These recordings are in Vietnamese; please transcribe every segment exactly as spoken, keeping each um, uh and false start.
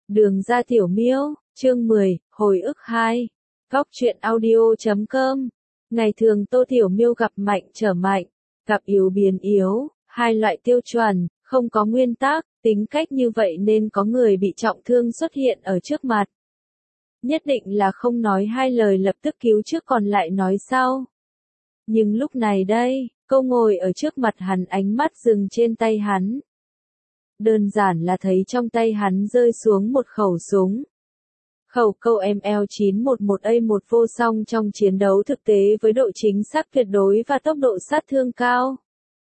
Đường ra Tiểu Miêu, chương mười, hồi ức hai. Góc truyện audio chấm com. Ngày thường Tô Tiểu Miêu gặp mạnh trở mạnh, gặp yếu biến yếu, hai loại tiêu chuẩn, không có nguyên tắc, tính cách như vậy nên có người bị trọng thương xuất hiện ở trước mặt. Nhất định là không nói hai lời lập tức cứu trước còn lại nói sau. Nhưng lúc này đây, cô ngồi ở trước mặt hắn, ánh mắt dừng trên tay hắn. Đơn giản là thấy trong tay hắn rơi xuống một khẩu súng. Khẩu câu M L chín một một A một vô song trong chiến đấu thực tế với độ chính xác tuyệt đối và tốc độ sát thương cao.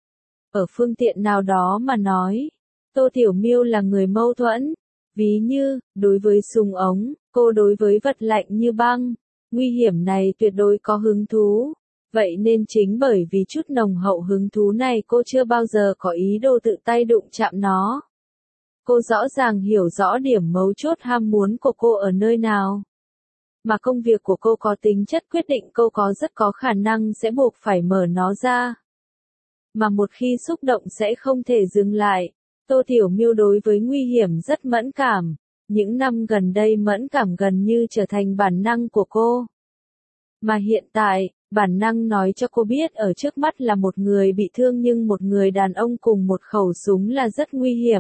Ở phương tiện nào đó mà nói, Tô Tiểu Miêu là người mâu thuẫn. Ví như, đối với súng ống, cô đối với vật lạnh như băng, nguy hiểm này tuyệt đối có hứng thú. Vậy nên chính bởi vì chút nồng hậu hứng thú này cô chưa bao giờ có ý đồ tự tay đụng chạm nó. Cô rõ ràng hiểu rõ điểm mấu chốt ham muốn của cô ở nơi nào. Mà công việc của cô có tính chất quyết định, cô có rất có khả năng sẽ buộc phải mở nó ra. Mà một khi xúc động sẽ không thể dừng lại. Tô Tiểu Miêu đối với nguy hiểm rất mẫn cảm. Những năm gần đây mẫn cảm gần như trở thành bản năng của cô. Mà hiện tại, bản năng nói cho cô biết ở trước mắt là một người bị thương, nhưng một người đàn ông cùng một khẩu súng là rất nguy hiểm.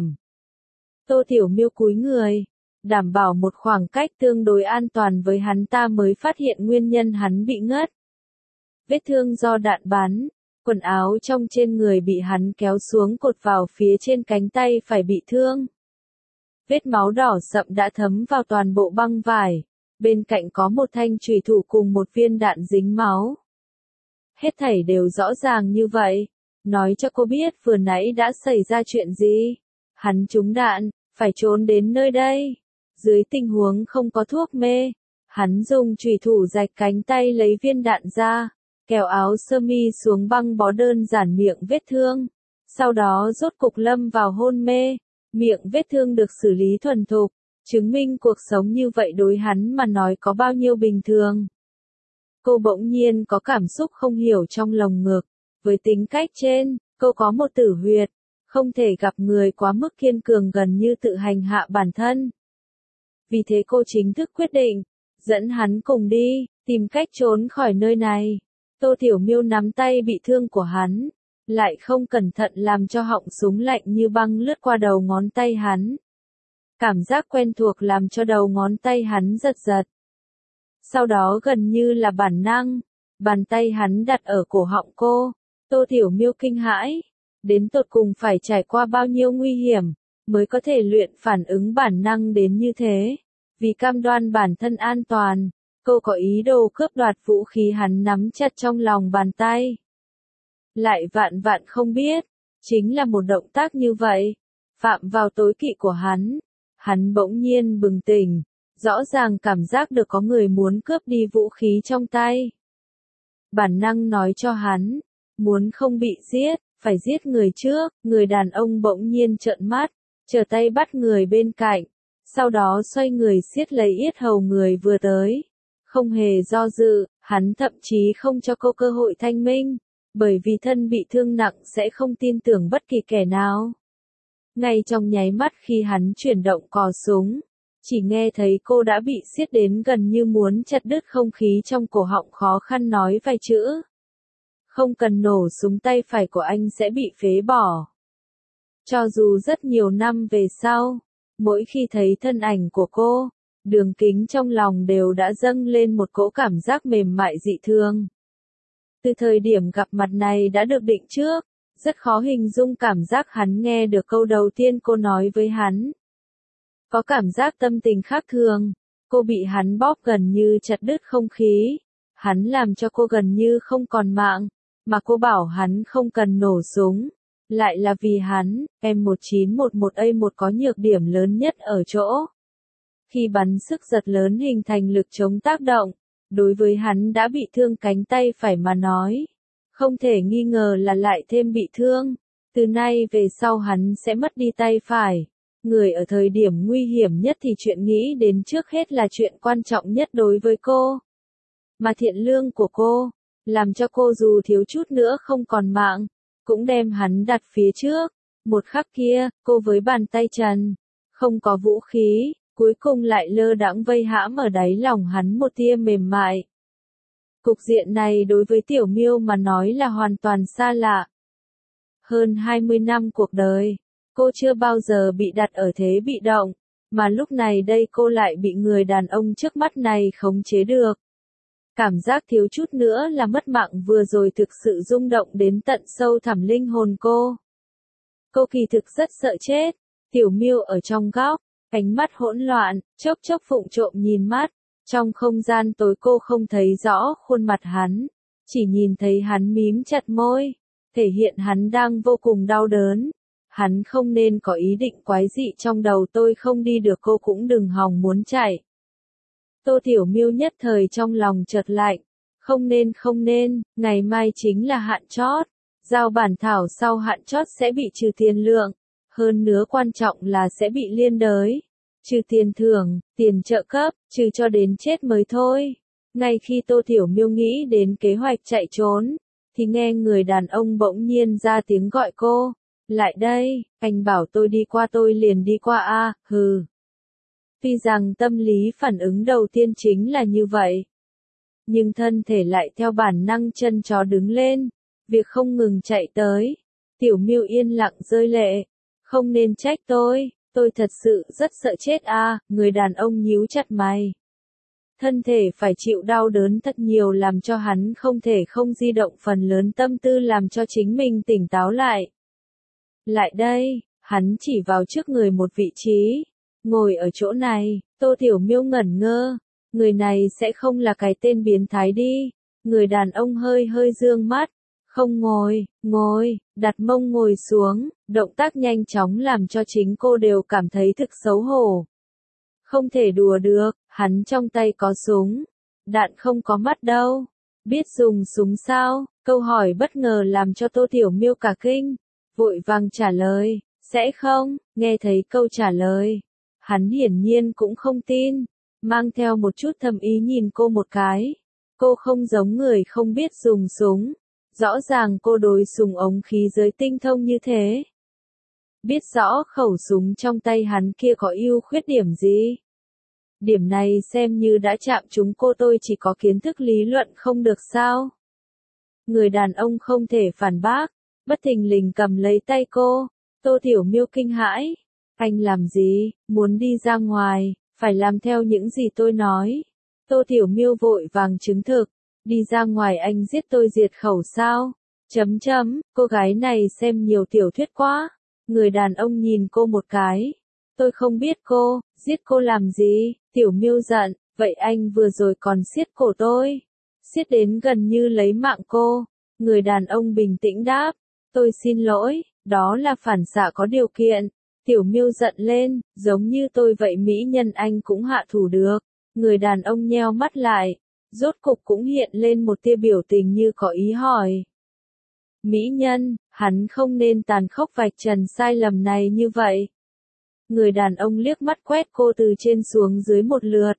Tô Tiểu Miêu cúi người, đảm bảo một khoảng cách tương đối an toàn với hắn ta mới phát hiện nguyên nhân hắn bị ngất. Vết thương do đạn bắn, quần áo trong trên người bị hắn kéo xuống cột vào phía trên cánh tay phải bị thương. Vết máu đỏ sậm đã thấm vào toàn bộ băng vải, bên cạnh có một thanh chùy thủ cùng một viên đạn dính máu. Hết thảy đều rõ ràng như vậy, nói cho cô biết vừa nãy đã xảy ra chuyện gì. Hắn trúng đạn, phải trốn đến nơi đây. Dưới tình huống không có thuốc mê, hắn dùng chùy thủ rạch cánh tay lấy viên đạn ra, kéo áo sơ mi xuống băng bó đơn giản miệng vết thương. Sau đó rốt cục lâm vào hôn mê, miệng vết thương được xử lý thuần thục, chứng minh cuộc sống như vậy đối hắn mà nói có bao nhiêu bình thường. Cô bỗng nhiên có cảm xúc không hiểu trong lồng ngực. Với tính cách trên, cô có một tử huyệt. Không thể gặp người quá mức kiên cường gần như tự hành hạ bản thân. Vì thế cô chính thức quyết định, dẫn hắn cùng đi, tìm cách trốn khỏi nơi này. Tô Tiểu Miêu nắm tay bị thương của hắn, lại không cẩn thận làm cho họng súng lạnh như băng lướt qua đầu ngón tay hắn. Cảm giác quen thuộc làm cho đầu ngón tay hắn giật giật. Sau đó gần như là bản năng, bàn tay hắn đặt ở cổ họng cô. Tô Tiểu Miêu kinh hãi. Đến tột cùng phải trải qua bao nhiêu nguy hiểm, mới có thể luyện phản ứng bản năng đến như thế. Vì cam đoan bản thân an toàn, cô có ý đồ cướp đoạt vũ khí hắn nắm chặt trong lòng bàn tay. Lại vạn vạn không biết, chính là một động tác như vậy, phạm vào tối kỵ của hắn. Hắn bỗng nhiên bừng tỉnh, rõ ràng cảm giác được có người muốn cướp đi vũ khí trong tay. Bản năng nói cho hắn, muốn không bị giết, phải giết người trước. Người đàn ông bỗng nhiên trợn mắt, trở tay bắt người bên cạnh, sau đó xoay người siết lấy yết hầu người vừa tới. Không hề do dự, hắn thậm chí không cho cô cơ hội thanh minh, bởi vì thân bị thương nặng sẽ không tin tưởng bất kỳ kẻ nào. Ngay trong nháy mắt khi hắn chuyển động cò súng, chỉ nghe thấy cô đã bị siết đến gần như muốn chặt đứt không khí trong cổ họng, khó khăn nói vài chữ. Không cần nổ súng, tay phải của anh sẽ bị phế bỏ. Cho dù rất nhiều năm về sau, mỗi khi thấy thân ảnh của cô, Đường Kính trong lòng đều đã dâng lên một cỗ cảm giác mềm mại dị thường. Từ thời điểm gặp mặt này đã được định trước, rất khó hình dung cảm giác hắn nghe được câu đầu tiên cô nói với hắn. Có cảm giác tâm tình khác thường, cô bị hắn bóp gần như chặt đứt không khí, hắn làm cho cô gần như không còn mạng. Mà cô bảo hắn không cần nổ súng, lại là vì hắn, M một chín một một A một có nhược điểm lớn nhất ở chỗ. Khi bắn sức giật lớn hình thành lực chống tác động, đối với hắn đã bị thương cánh tay phải mà nói, không thể nghi ngờ là lại thêm bị thương. Từ nay về sau hắn sẽ mất đi tay phải. Người ở thời điểm nguy hiểm nhất thì chuyện nghĩ đến trước hết là chuyện quan trọng nhất đối với cô. Mà thiện lương của cô, làm cho cô dù thiếu chút nữa không còn mạng, cũng đem hắn đặt phía trước. Một khắc kia, cô với bàn tay trần, không có vũ khí, cuối cùng lại lơ đãng vây hãm ở đáy lòng hắn một tia mềm mại. Cục diện này đối với Tiểu Miêu mà nói là hoàn toàn xa lạ. Hơn hai mươi năm cuộc đời, cô chưa bao giờ bị đặt ở thế bị động, mà lúc này đây cô lại bị người đàn ông trước mắt này khống chế được. Cảm giác thiếu chút nữa là mất mạng vừa rồi thực sự rung động đến tận sâu thẳm linh hồn cô. Cô kỳ thực rất sợ chết. Tiểu Miêu ở trong góc, ánh mắt hỗn loạn, chốc chốc phụng trộm nhìn mắt. Trong không gian tối cô không thấy rõ khuôn mặt hắn, chỉ nhìn thấy hắn mím chặt môi, thể hiện hắn đang vô cùng đau đớn. Hắn không nên có ý định quái dị trong đầu tôi không đi được cô cũng đừng hòng muốn chạy. Tô Tiểu Miêu nhất thời trong lòng chợt lạnh, không nên không nên, ngày mai chính là hạn chót, giao bản thảo sau hạn chót sẽ bị trừ tiền lượng, hơn nữa quan trọng là sẽ bị liên đới, trừ tiền thưởng, tiền trợ cấp, trừ cho đến chết mới thôi. Ngay khi Tô Tiểu Miêu nghĩ đến kế hoạch chạy trốn, thì nghe người đàn ông bỗng nhiên ra tiếng gọi cô, lại đây, anh bảo tôi đi qua tôi liền đi qua a, hừ. Tuy rằng tâm lý phản ứng đầu tiên chính là như vậy, nhưng thân thể lại theo bản năng chân chó đứng lên, việc không ngừng chạy tới. Tiểu Miêu yên lặng rơi lệ, không nên trách tôi, tôi thật sự rất sợ chết a, người đàn ông nhíu chặt mày. Thân thể phải chịu đau đớn thật nhiều làm cho hắn không thể không di động phần lớn tâm tư làm cho chính mình tỉnh táo lại. Lại đây, hắn chỉ vào trước người một vị trí. Ngồi ở chỗ này, Tô Tiểu Miêu ngẩn ngơ. Người này sẽ không là cái tên biến thái đi. Người đàn ông hơi hơi dương mắt. Không ngồi, ngồi, đặt mông ngồi xuống. Động tác nhanh chóng làm cho chính cô đều cảm thấy thực xấu hổ. Không thể đùa được, hắn trong tay có súng. Đạn không có mắt đâu. Biết dùng súng sao? Câu hỏi bất ngờ làm cho Tô Tiểu Miêu cả kinh. Vội vàng trả lời, sẽ không, nghe thấy câu trả lời. Hắn hiển nhiên cũng không tin, mang theo một chút thầm ý nhìn cô một cái. Cô không giống người không biết dùng súng. Rõ ràng cô đối súng ống khí giới tinh thông như thế. Biết rõ khẩu súng trong tay hắn kia có ưu khuyết điểm gì. Điểm này xem như đã chạm trúng cô, tôi chỉ có kiến thức lý luận không được sao. Người đàn ông không thể phản bác, bất thình lình cầm lấy tay cô. Tô Tiểu Miêu kinh hãi. Anh làm gì, muốn đi ra ngoài, phải làm theo những gì tôi nói. Tô Tiểu Miêu vội vàng chứng thực, đi ra ngoài anh giết tôi diệt khẩu sao? Chấm chấm, cô gái này xem nhiều tiểu thuyết quá. Người đàn ông nhìn cô một cái. Tôi không biết cô, giết cô làm gì? Tiểu Miêu giận, vậy anh vừa rồi còn siết cổ tôi. Siết đến gần như lấy mạng cô. Người đàn ông bình tĩnh đáp, tôi xin lỗi, đó là phản xạ có điều kiện. Tiểu Miêu giận lên, giống như tôi vậy mỹ nhân anh cũng hạ thủ được. Người đàn ông nheo mắt lại, rốt cục cũng hiện lên một tia biểu tình như có ý hỏi. Mỹ nhân, hắn không nên tàn khốc vạch trần sai lầm này như vậy. Người đàn ông liếc mắt quét cô từ trên xuống dưới một lượt.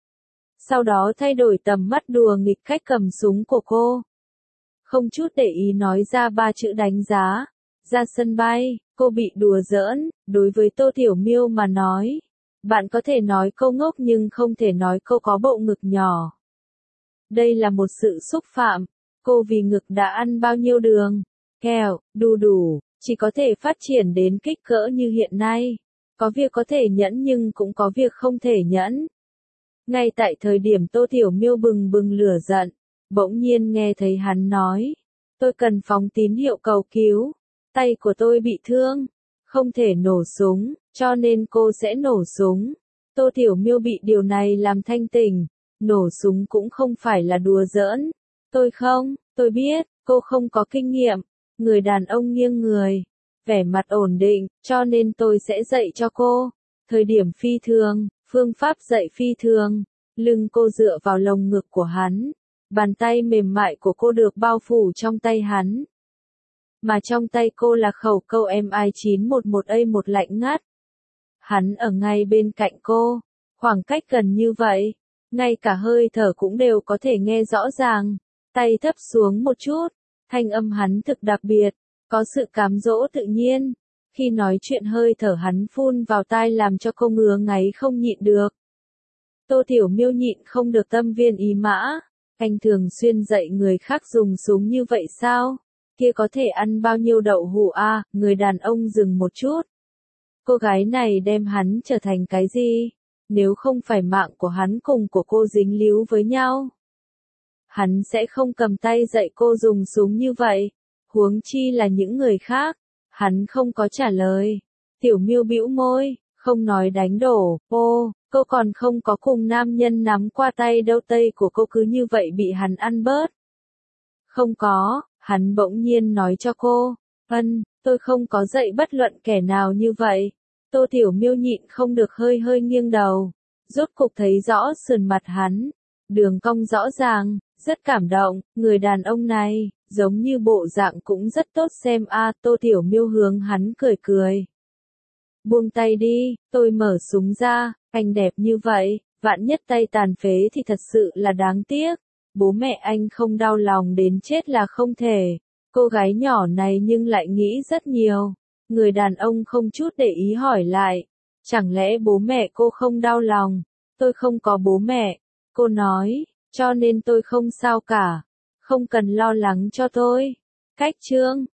Sau đó thay đổi tầm mắt đùa nghịch cách cầm súng của cô. Không chút để ý nói ra ba chữ đánh giá. Ra sân bay, cô bị đùa giỡn, đối với Tô Tiểu Miêu mà nói. Bạn có thể nói câu ngốc nhưng không thể nói câu có bộ ngực nhỏ. Đây là một sự xúc phạm. Cô vì ngực đã ăn bao nhiêu đường, kẹo, đu đủ, chỉ có thể phát triển đến kích cỡ như hiện nay. Có việc có thể nhẫn nhưng cũng có việc không thể nhẫn. Ngay tại thời điểm Tô Tiểu Miêu bừng bừng lửa giận, bỗng nhiên nghe thấy hắn nói. Tôi cần phóng tín hiệu cầu cứu. Tay của tôi bị thương. Không thể nổ súng, cho nên cô sẽ nổ súng. Tô Tiểu Miêu bị điều này làm thanh tỉnh. Nổ súng cũng không phải là đùa giỡn. Tôi không, tôi biết, cô không có kinh nghiệm. Người đàn ông nghiêng người. Vẻ mặt ổn định, cho nên tôi sẽ dạy cho cô. Thời điểm phi thường, phương pháp dạy phi thường. Lưng cô dựa vào lồng ngực của hắn. Bàn tay mềm mại của cô được bao phủ trong tay hắn. Mà trong tay cô là khẩu câu M I chín một một A một lạnh ngắt. Hắn ở ngay bên cạnh cô. Khoảng cách gần như vậy. Ngay cả hơi thở cũng đều có thể nghe rõ ràng. Tay thấp xuống một chút. Thanh âm hắn thực đặc biệt. Có sự cám dỗ tự nhiên. Khi nói chuyện hơi thở hắn phun vào tai làm cho cô ngứa ngáy không nhịn được. Tô Tiểu Miêu nhịn không được tâm viên ý mã. Anh thường xuyên dạy người khác dùng súng như vậy sao? Kia có thể ăn bao nhiêu đậu hũ à? Người đàn ông dừng một chút. Cô gái này đem hắn trở thành cái gì? Nếu không phải mạng của hắn cùng của cô dính líu với nhau, hắn sẽ không cầm tay dạy cô dùng súng như vậy. Huống chi là những người khác. Hắn không có trả lời. Tiểu Miêu bĩu môi, không nói đánh đổ. Ô, cô còn không có cùng nam nhân nắm qua tay đâu, tay của cô cứ như vậy bị hắn ăn bớt. Không có, hắn bỗng nhiên nói cho cô. Ân, tôi không có dạy bất luận kẻ nào như vậy. Tô Tiểu Miêu nhịn không được hơi hơi nghiêng đầu. Rốt cục thấy rõ sườn mặt hắn. Đường cong rõ ràng, rất cảm động. Người đàn ông này, giống như bộ dạng cũng rất tốt xem a. À, Tô Tiểu Miêu hướng hắn cười cười. Buông tay đi, tôi mở súng ra. Anh đẹp như vậy, vạn nhất tay tàn phế thì thật sự là đáng tiếc. Bố mẹ anh không đau lòng đến chết là không thể. Cô gái nhỏ này nhưng lại nghĩ rất nhiều. Người đàn ông không chút để ý hỏi lại. Chẳng lẽ bố mẹ cô không đau lòng? Tôi không có bố mẹ. Cô nói, cho nên tôi không sao cả. Không cần lo lắng cho tôi. Cách chương